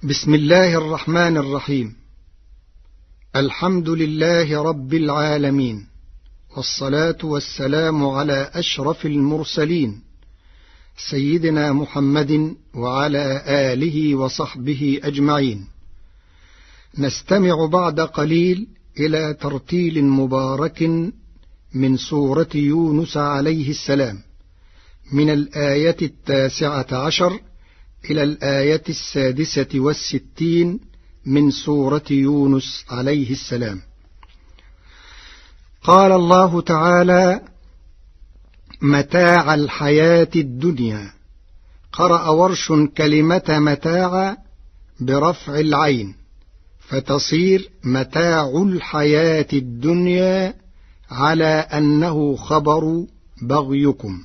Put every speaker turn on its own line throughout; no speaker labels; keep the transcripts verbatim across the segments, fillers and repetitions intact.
بسم الله الرحمن الرحيم. الحمد لله رب العالمين، والصلاة والسلام على أشرف المرسلين سيدنا محمد وعلى آله وصحبه أجمعين. نستمع بعد قليل إلى ترتيل مبارك من سورة يونس عليه السلام، من الآية التاسعة عشر إلى الآية السادسة والستين من سورة يونس عليه السلام. قال الله تعالى: متاع الحياة الدنيا. قرأ ورش كلمة متاع برفع العين فتصير متاع الحياة الدنيا، على أنه خبر بغيكم.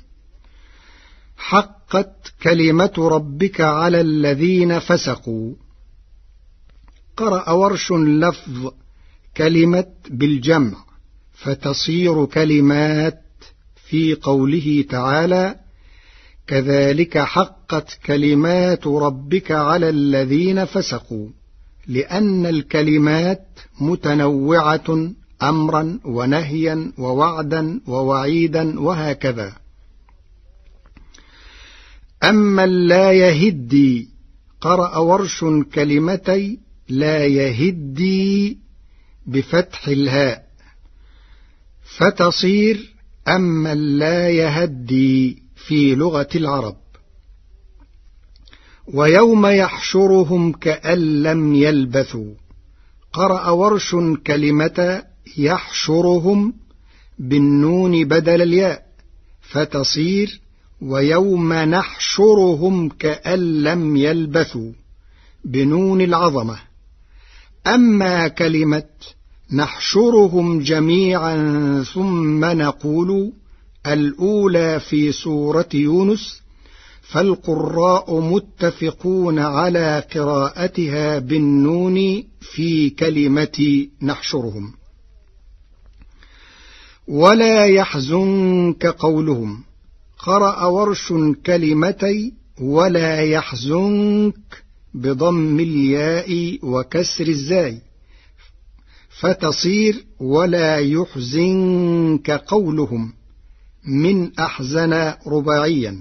حقت كلمة ربك على الذين فسقوا. قرأ ورش لفظ كلمة بالجمع فتصير كلمات، في قوله تعالى: كذلك حقت كلمات ربك على الذين فسقوا، لأن الكلمات متنوعة أمرا ونهيا ووعدا ووعيدا وهكذا. أما لا يهدي. قرأ ورش كلمتي لا يهدي بفتح الهاء فتصير أما لا يهدي في لغة العرب. ويوم يحشرهم كأن لم يلبثوا. قرأ ورش كلمة يحشرهم بالنون بدل الياء فتصير ويوم نحشرهم كأن لم يلبثوا بنون العظمة. أما كلمة نحشرهم جميعا ثم نقول الأولى في سورة يونس، فالقراء متفقون على قراءتها بالنون في كلمة نحشرهم. ولا يحزنك قولهم. قرأ ورش كلمتي ولا يحزنك بضم الياء وكسر الزاي فتصير ولا يحزنك قولهم، من أحزن رباعيا.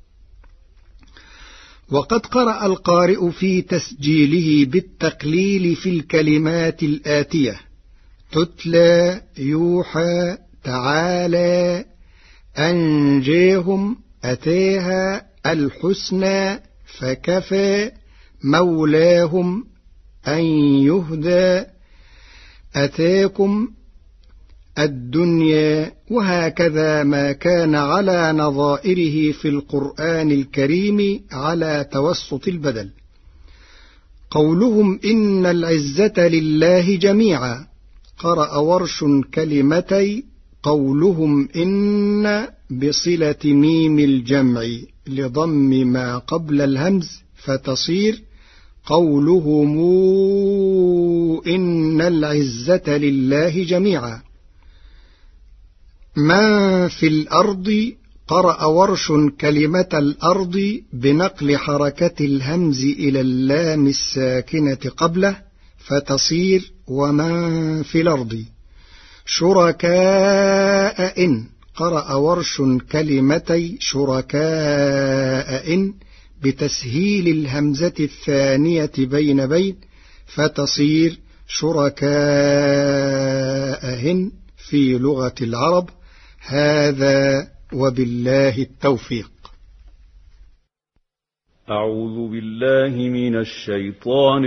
وقد قرأ القارئ في تسجيله بالتقليل في الكلمات الآتية: تتلى، يوحى، تعالى، أنجيهم، أتيها، الحسنى، فكفى، مولاهم، أن يهدى، أتاكم، الدنيا، وهكذا ما كان على نظائره في القرآن الكريم على توسط البدل. قولهم إن العزة لله جميعا. قرأ ورش كلمتي قولهم إن بصلة ميم الجمع لضم ما قبل الهمز فتصير قولهم إن العزة لله جميعا. ما في الأرض. قرأ ورش كلمة الأرض بنقل حركة الهمز إلى اللام الساكنة قبله فتصير ومن في الأرض. شركاء إن. قرأ ورش كلمتي شركاء إن بتسهيل الهمزة الثانية بين بين فتصير شركاءهن في لغة العرب. هذا وبالله التوفيق.
أعوذ بالله من الشيطان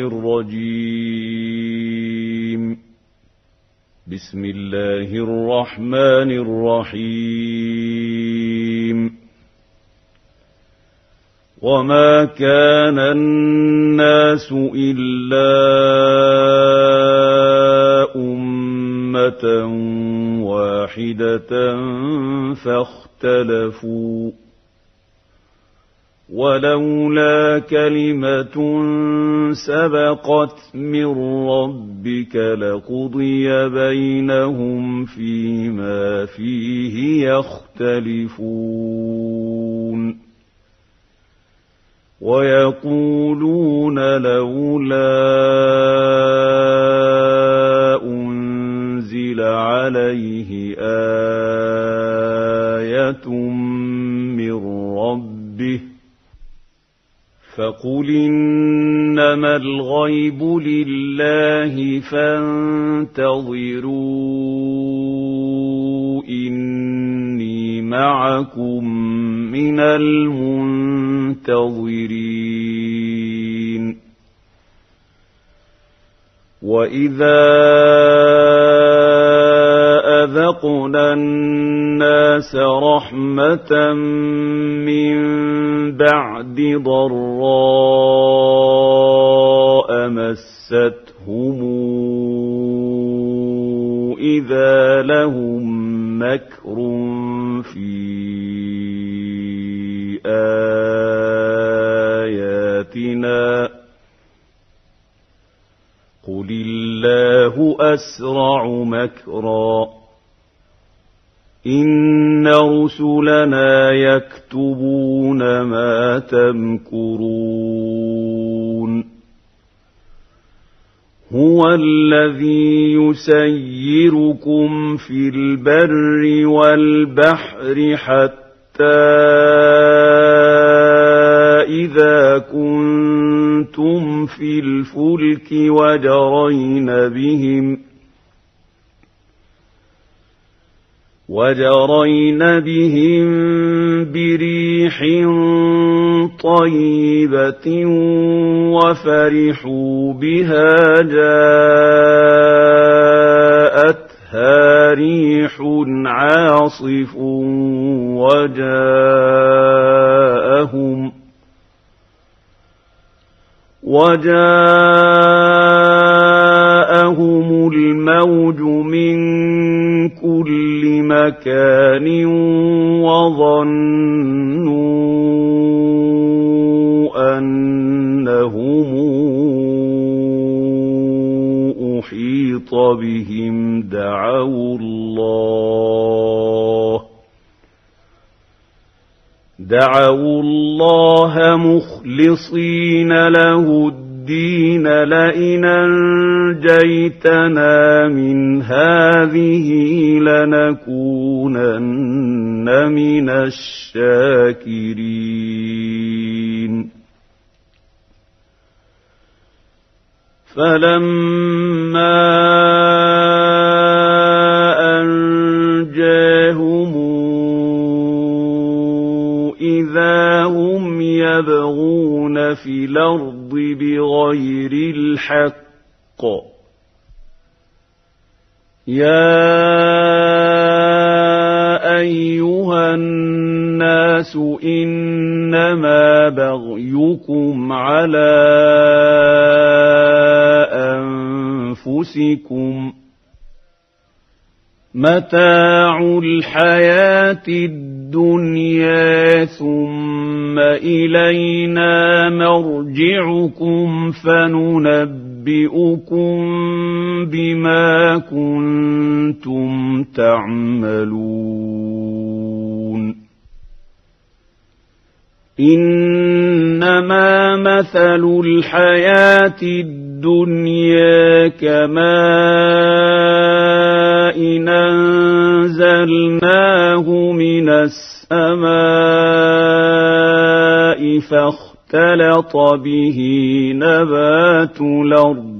الرجيم. بسم الله الرحمن الرحيم. وما كان الناس إلا أمة واحدة فاختلفوا، ولولا كلمة سبقت من ربك لقضي بينهم فيما فيه يختلفون. ويقولون لولا أنزل عليه آية من ربه فقل إنما الغيب لله فانتظروا إني معكم من المنتظرين وإذا أذقنا الناس رحمة من بعد ضراء مستهم إذا لهم مكر في آياتنا قل الله أسرع مكرا إن رسلنا يكتبون ما تمكرون هو الذي يسيركم في البر والبحر حتى إذا كنتم في الفلك وجرين بهم وجرين بهم بريح طيبة وفرحوا بها جاءتها ريح عاصف وجاءهم وجاءهم الموج من كل مكان وظنوا أنهم أحيط بهم دعوا الله دعوا الله مخلصين له الدين لئن أنجيتنا من هذه لنكونن من الشاكرين فلما أنجاهم إذا هم يبغون في الأرض بغير الحق يا أيها الناس إنما بغيكم على أنفسكم متاع الحياة الدنيا ثم إلينا مرجعكم فننبئكم بما كنتم تعملون إنما مثل الحياة الدنيا كماء أنزلناه من السماء فاختلط به نبات الأرض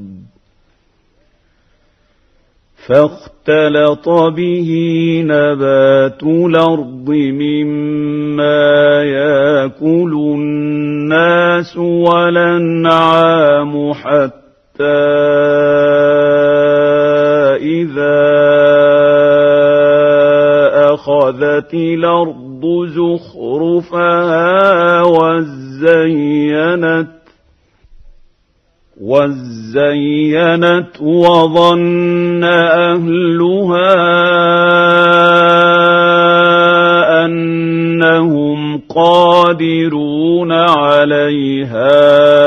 فاختلط به نبات الأرض مما يأكل الناس والأنعام حتى إذا أخذت الأرض زخرفها وزينت وزينت وظن أهلها أنهم قادرون عليها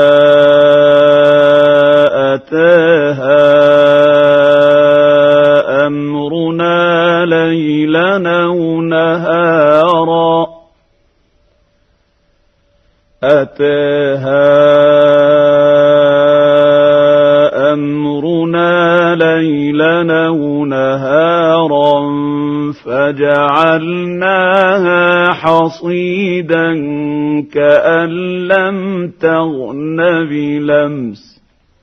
أتاها أمرنا ليلا أو نهارا أتاها فجعلناها حصيدا كأن لم تغن بلمس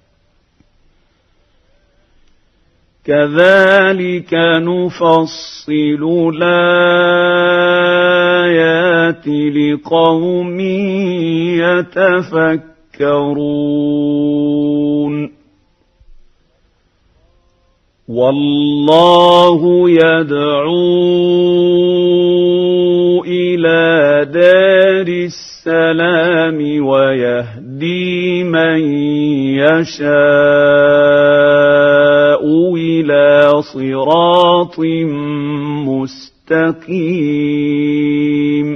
كذلك نفصل الآيات لقوم يتفكرون والله يدعو إلى دار السلام ويهدي من يشاء إلى صراط مستقيم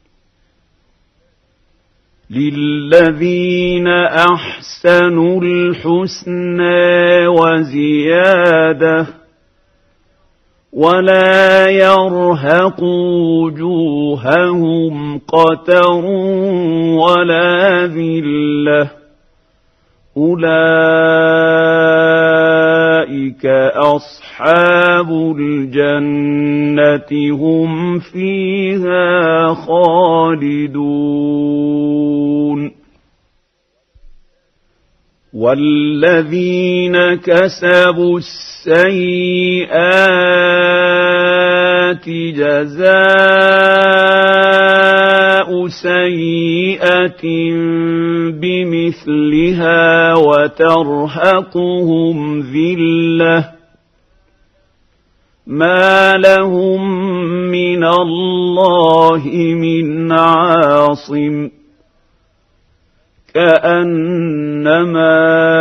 للذين أحسنوا الحسنى وزيادة ولا يرهق وجوههم قتر ولا ذلة أولئك أصحاب الجنة هم فيها خالدون والذين كسبوا السيئات جزاء سيئة بمثلها وترهقهم ذلة ما لهم من الله من عاصم كأنما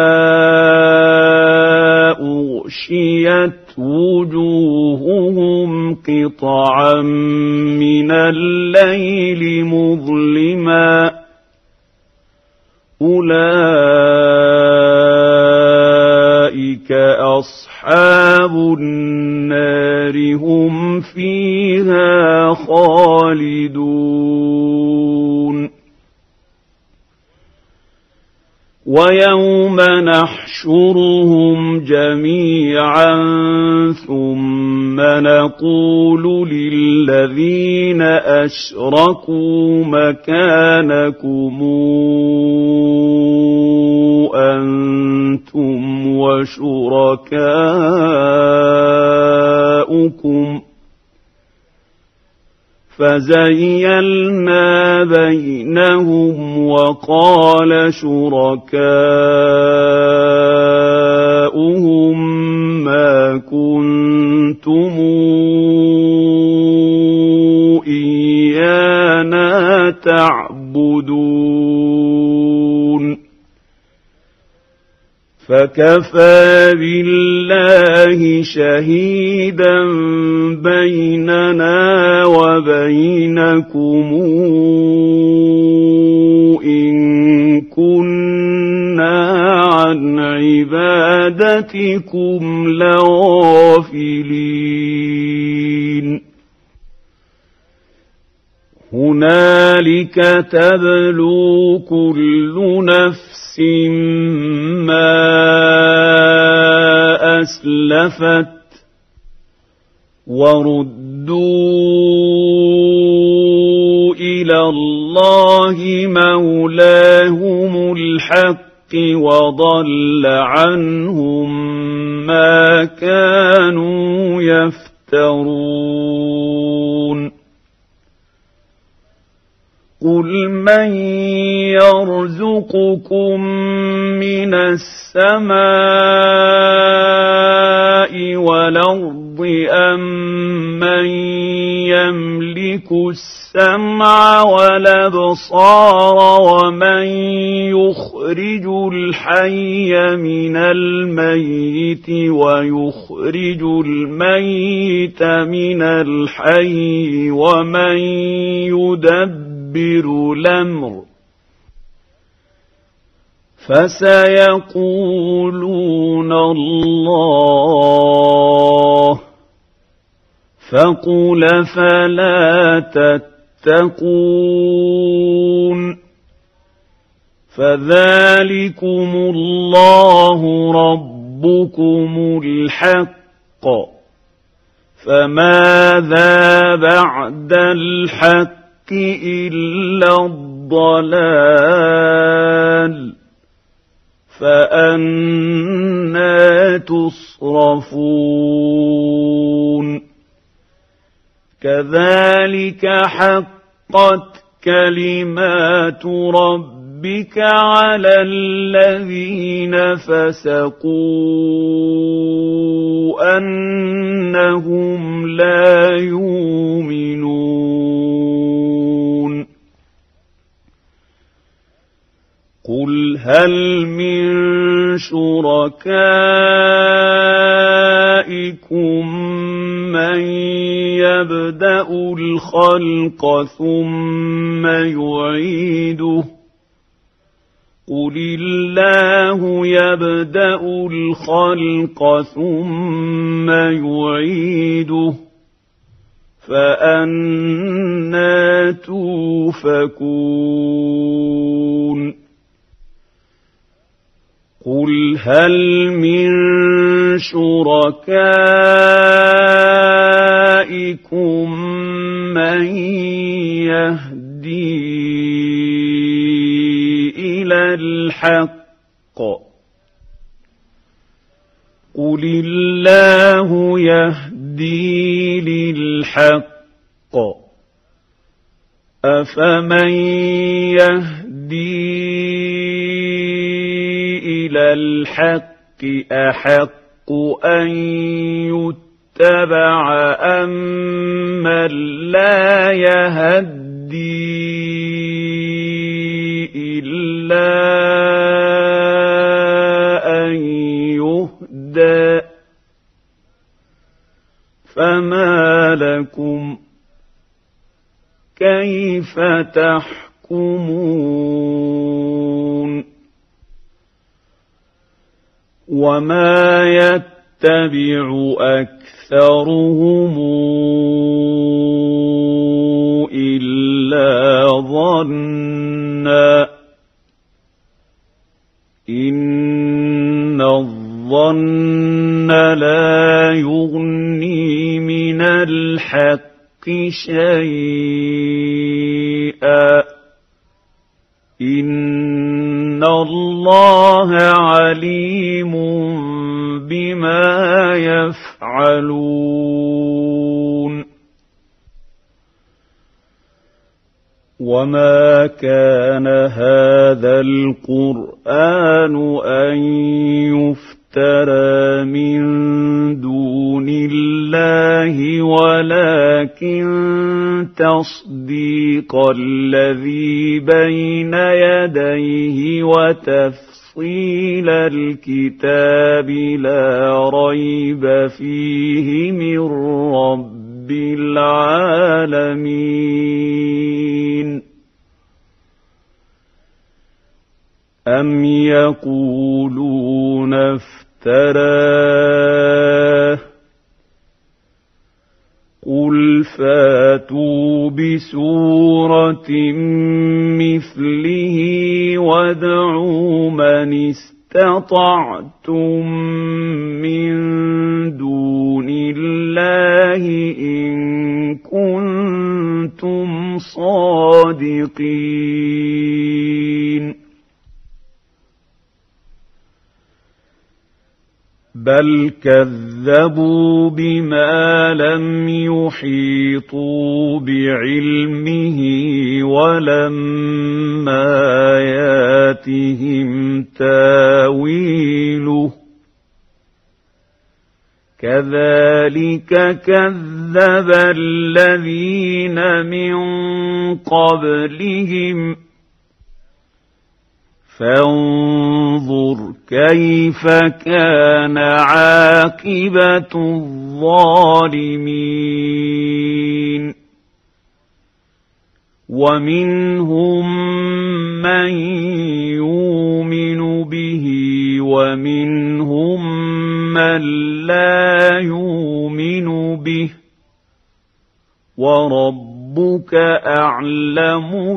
أغشيت وجوههم قطعا من الليل مظلما أولئك أصحاب النار هم فيها خالدون ويوم نحشرهم جميعا ثم نقول للذين أشركوا مكانكم أنتم وشركاؤكم فزيلنا بينهم وقال شركاؤهم ما كنتم إيانا تعبدون فكفى بالله شهيدا بيننا وبينكم إن كنا عن عبادتكم لغافلين هنالك تبلو كل نفس ما أسلفت وردوا إلى الله مولاهم الحق وضل عنهم ما كانوا يفترون قل من يرزقكم من السماء والأرض أم من يملك السمع والأبصار ومن يخرج الحي من الميت ويخرج الميت من الحي ومن يدبر الأمر فسيقولون الله فقل فلا تتقون فذلكم الله ربكم الحق فماذا بعد الحق إلا الضلال فأنى تصرفون كذلك حقت كلمات ربك على الذين فسقوا أنهم لا يؤمنون قل هل من شركائكم من يبدأ الخلق ثم يعيده قل الله يبدأ الخلق ثم يعيده فأنى توفكون قل هل من شركائكم من يهدي إلى الحق قل الله يهدي للحق أفمن يهدي إلى الحق أحق أن يتبع أمن لا يهدي إلا أن يهدى فما لكم كيف تحكمون وما يتبع أكثرهم إلا ظنا إن الظن لا يغني من الحق شيئا إن الله عليم بما يفعلون وما كان هذا القرآن أن يفترى من دون الله ولكن تصديق الذي بين يديه وتفصيل الكتاب لا ريب فيه من رب العالمين أم يقولون افتراه قل فاتوا بسورة مثله وادعوا من استطعتم من دون الله إن كنتم صادقين بل كذبوا بما لم يحيطوا بعلمه ولما ياتهم تاويله كذلك كذب الذين من قبلهم فانظر كيف كان عاقبة الظالمين ومنهم من يؤمن به ومنهم من لا يؤمن به وربك أعلم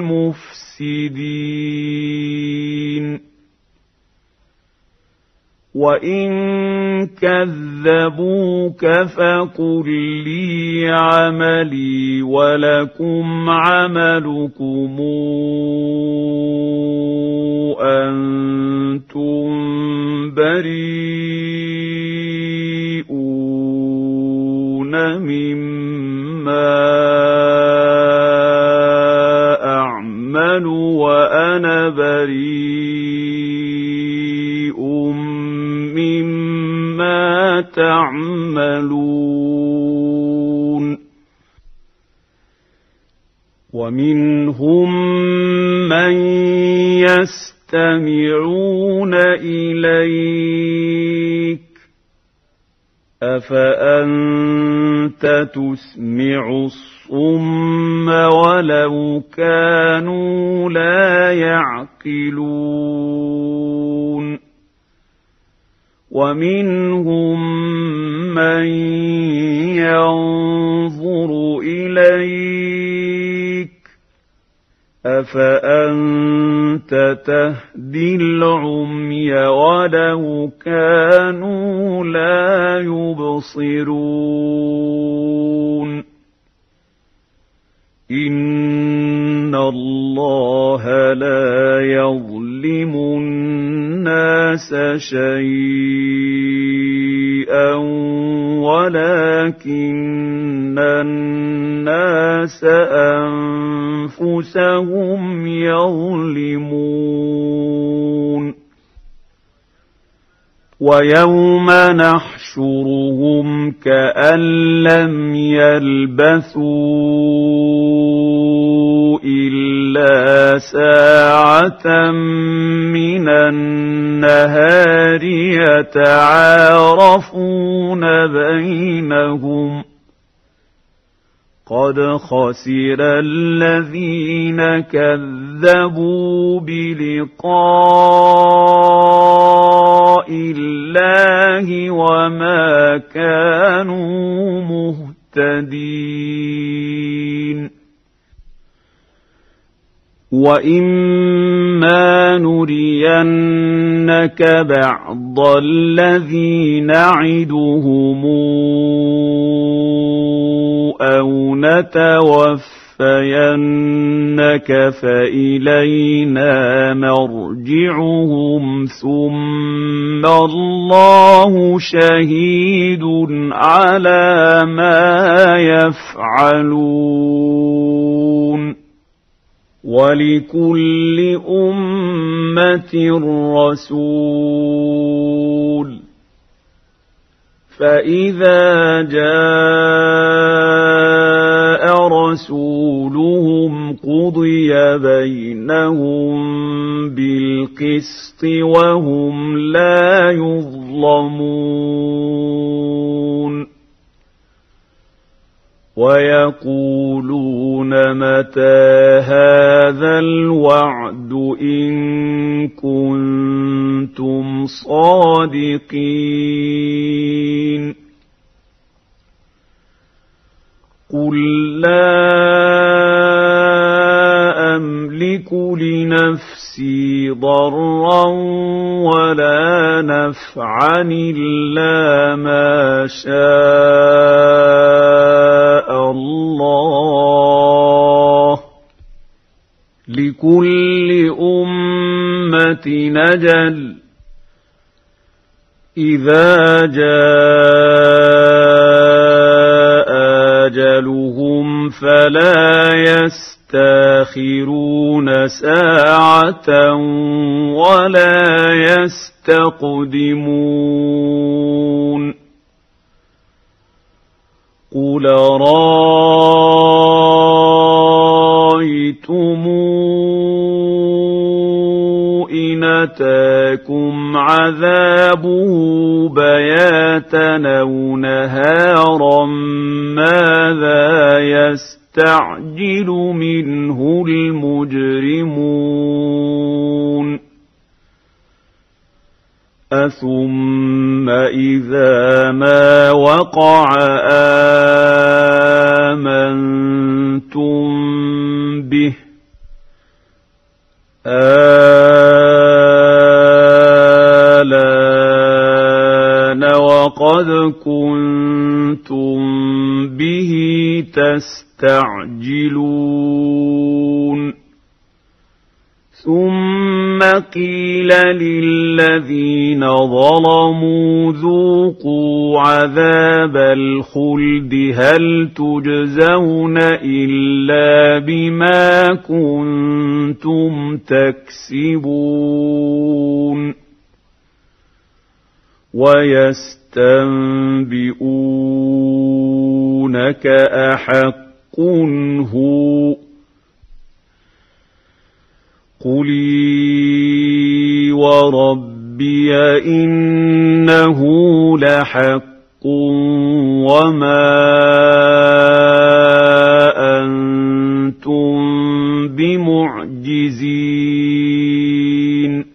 بالمفسدين وإن كذبوك فقل لي عملي ولكم عملكم أنتم بريئون مما أعمل وأنا بريء مما تعملون ومنهم من يستمعون إليك أفأنت تسمع الصم ولو كانوا لا يعقلون ومنهم من ينظر إليك أفأنت تهدي العمي ولو كانوا لا يبصرون إن الله لا يظلم الناس شيئا ولكن الناس أنفسهم يظلمون ويوم نحشرهم كأن لم يلبثوا إلا ساعة من النهار يتعارفون بينهم قد خسر الذين كذبوا بلقاء الله وما كانوا مهتدين وإما نرينك بعض الذي نعدهم أو نتوفينك فإلينا مرجعهم ثم الله شهيد على ما يفعلون ولكل أمة رسول فإذا جاء رسولهم قضي بينهم بالقسط وهم لا يظلمون ويقولون متى هذا الوعد إن كنتم صادقين قل لا أملك لنفسي ضرا ولا نفعا إلا ما شاء الله لكل أمة أجل إذا جاء أجلهم فلا يستأخرون ساعة ولا يستقدمون قل رأيتم إن أتاكم عذابه بياتا أو نهارا ماذا يستعجل منه المجرمون أثم إذا ما وقع آمنتم به آلام وقد كنتم به تستعجلون ثم قيل للذين ظلموا ذوقوا عذاب الخلد هل تجزون إلا بما كنتم تكسبون ويستنبئونك أحق هو قُلِي وَرَبِّي إِنَّهُ لَحَقٌّ وَمَا أَنتُم بِمُعْجِزِينَ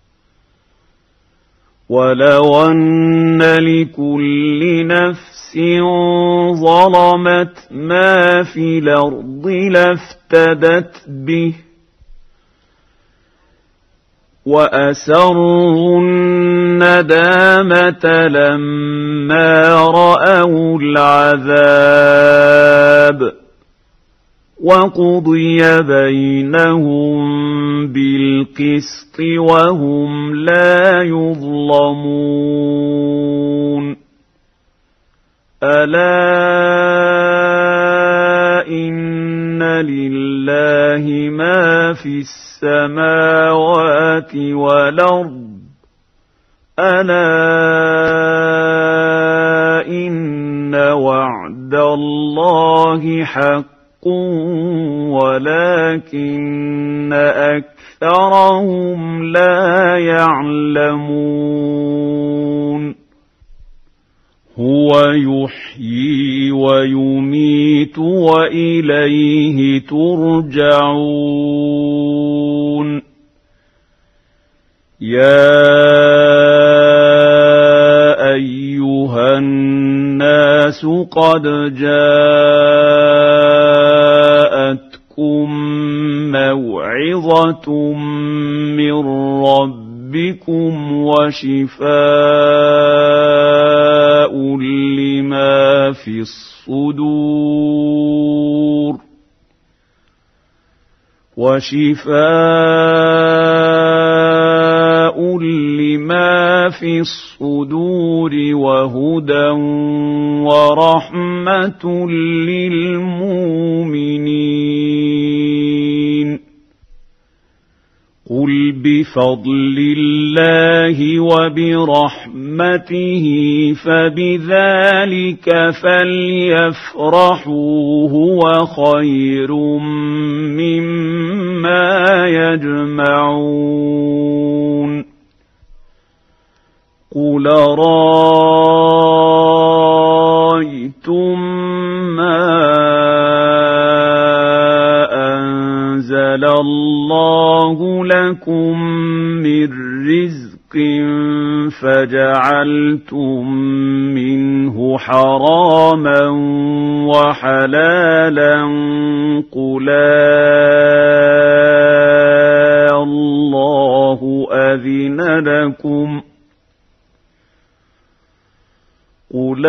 وَلَوْ أَنَّ لِكُلِّ نَفْسٍ ظَلَمَتْ مَا فِي الْأَرْضِ لَافْتَدَتْ بِهِ وَأَسَرُّوا النَّدَامَةَ لَمَّا رَأَوُا الْعَذَابَ وَقُضِيَ بَيْنَهُم بِالْقِسْطِ وَهُمْ لَا يُظْلَمُونَ أَلَا إِنَّ لِلَّهِ مَا فِي السَّمَاوَاتِ وَالْأَرْضِ أَلَا إِنَّ وَعْدَ اللَّهِ حَقٌّ وَلَكِنَّ أَكْثَرَهُمْ لَا يَعْلَمُونَ هُوَ يُحْيِي وَيُمِيتُ وَإِلَيْهِ تُرْجَعُونَ يَا أَيُّهَا النَّاسُ قَدْ جَاءَتْكُم مَّوْعِظَةٌ مِّن رَّبِّكُمْ وَشِفَاءٌ لِّمَا فِي الصُّدُورِ وَشِفَاءٌ لِّمَا فِي الصُّدُورِ وَهُدًى وَرَحْمَةٌ لِّلْمُؤْمِنِينَ قُلْ بِفَضْلِ اللَّهِ وَبِرَحْمَتِهِ فَبِذَلِكَ فَلْيَفْرَحُوا هُوَ خَيْرٌ مِّمَّا يَجْمَعُونَ قُلْ أَرَأَيْتُم مَّا أَنزَلَ اللَّهُ لَكُم مِّن رِّزْقٍ فَجَعَلْتُم مِّنْهُ حَرَامًا وَحَلَالًا قُلْ اللَّهُ أَذِنَ لَكُمْ قُلْ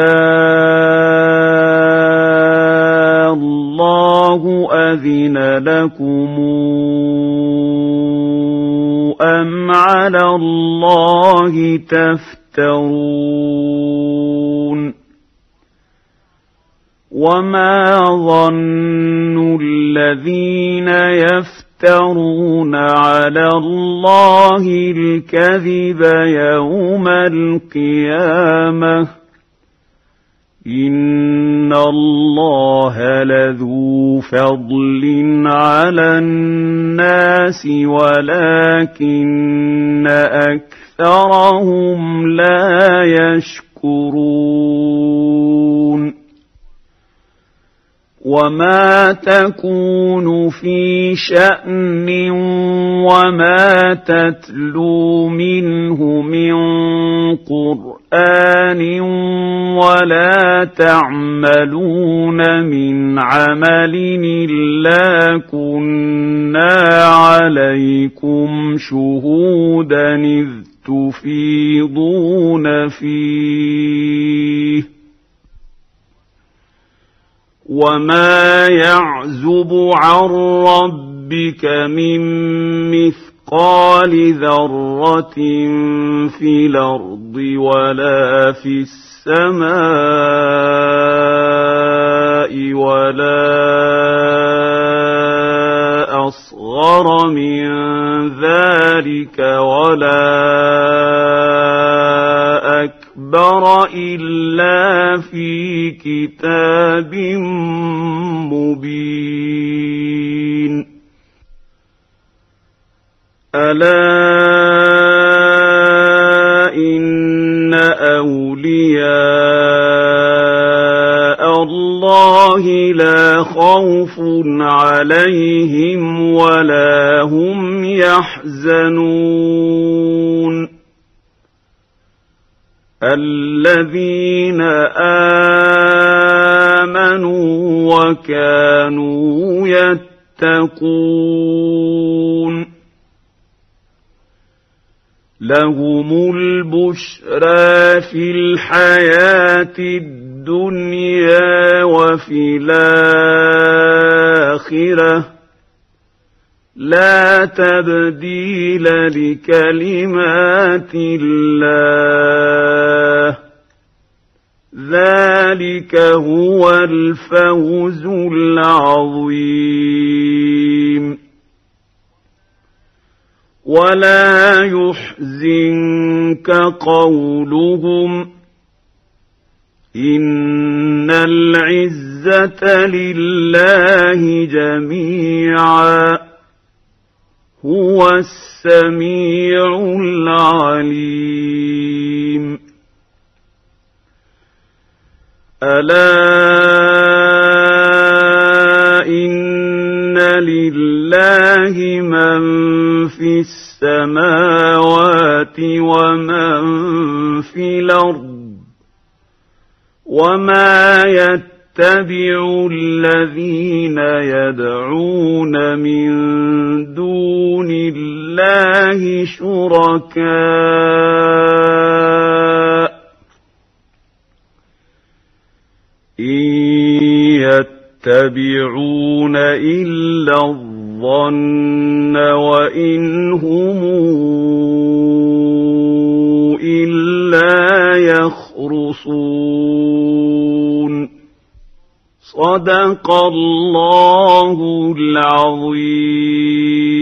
اللَّهُ أَذِنَ لَكُمْ أَمْ عَلَى اللَّهِ تَفْتَرُونَ وَمَا ظَنُّ الَّذِينَ يَفْتَرُونَ عَلَى اللَّهِ الْكَذِبَ يَوْمَ الْقِيَامَةِ إِنَّ اللَّهَ لَذُو فَضْلٍ عَلَى النَّاسِ وَلَكِنَّ أَكْثَرَهُمْ لَا يَشْكُرُونَ وَمَا تَكُونُ فِي شَأْنٍ وَمَا تَتْلُو مِنْهُ مِنْ قُرْآنٍ وَلَا تَعْمَلُونَ مِنْ عَمَلٍ إِلَّا كُنَّا عَلَيْكُمْ شُهُودًا إِذْ تفيضون فيه وما يعزب عن ربك من مثقال ذرة في الأرض ولا في السماء ولا أصغر من ذلك ولا أكبر إلا في كتاب مبين ألا إن أولياء الله لا خوف عليهم ولا هم يحزنون الذين آمنوا وكانوا يتقون لهم البشرى في الحياة الدنيا وفي الآخرة لا تبديل لكلمات الله ذلك هو الفوز العظيم ولا يحزنك قولهم إن العزة لله جميعا هو السميع العليم ألا إن لله من في السماوات ومن في الأرض وما يتبع الذين يدعون من دون الله شركاء إن يتبعون إلا الظن وإن هم إلا يخرصون صدق الله العظيم.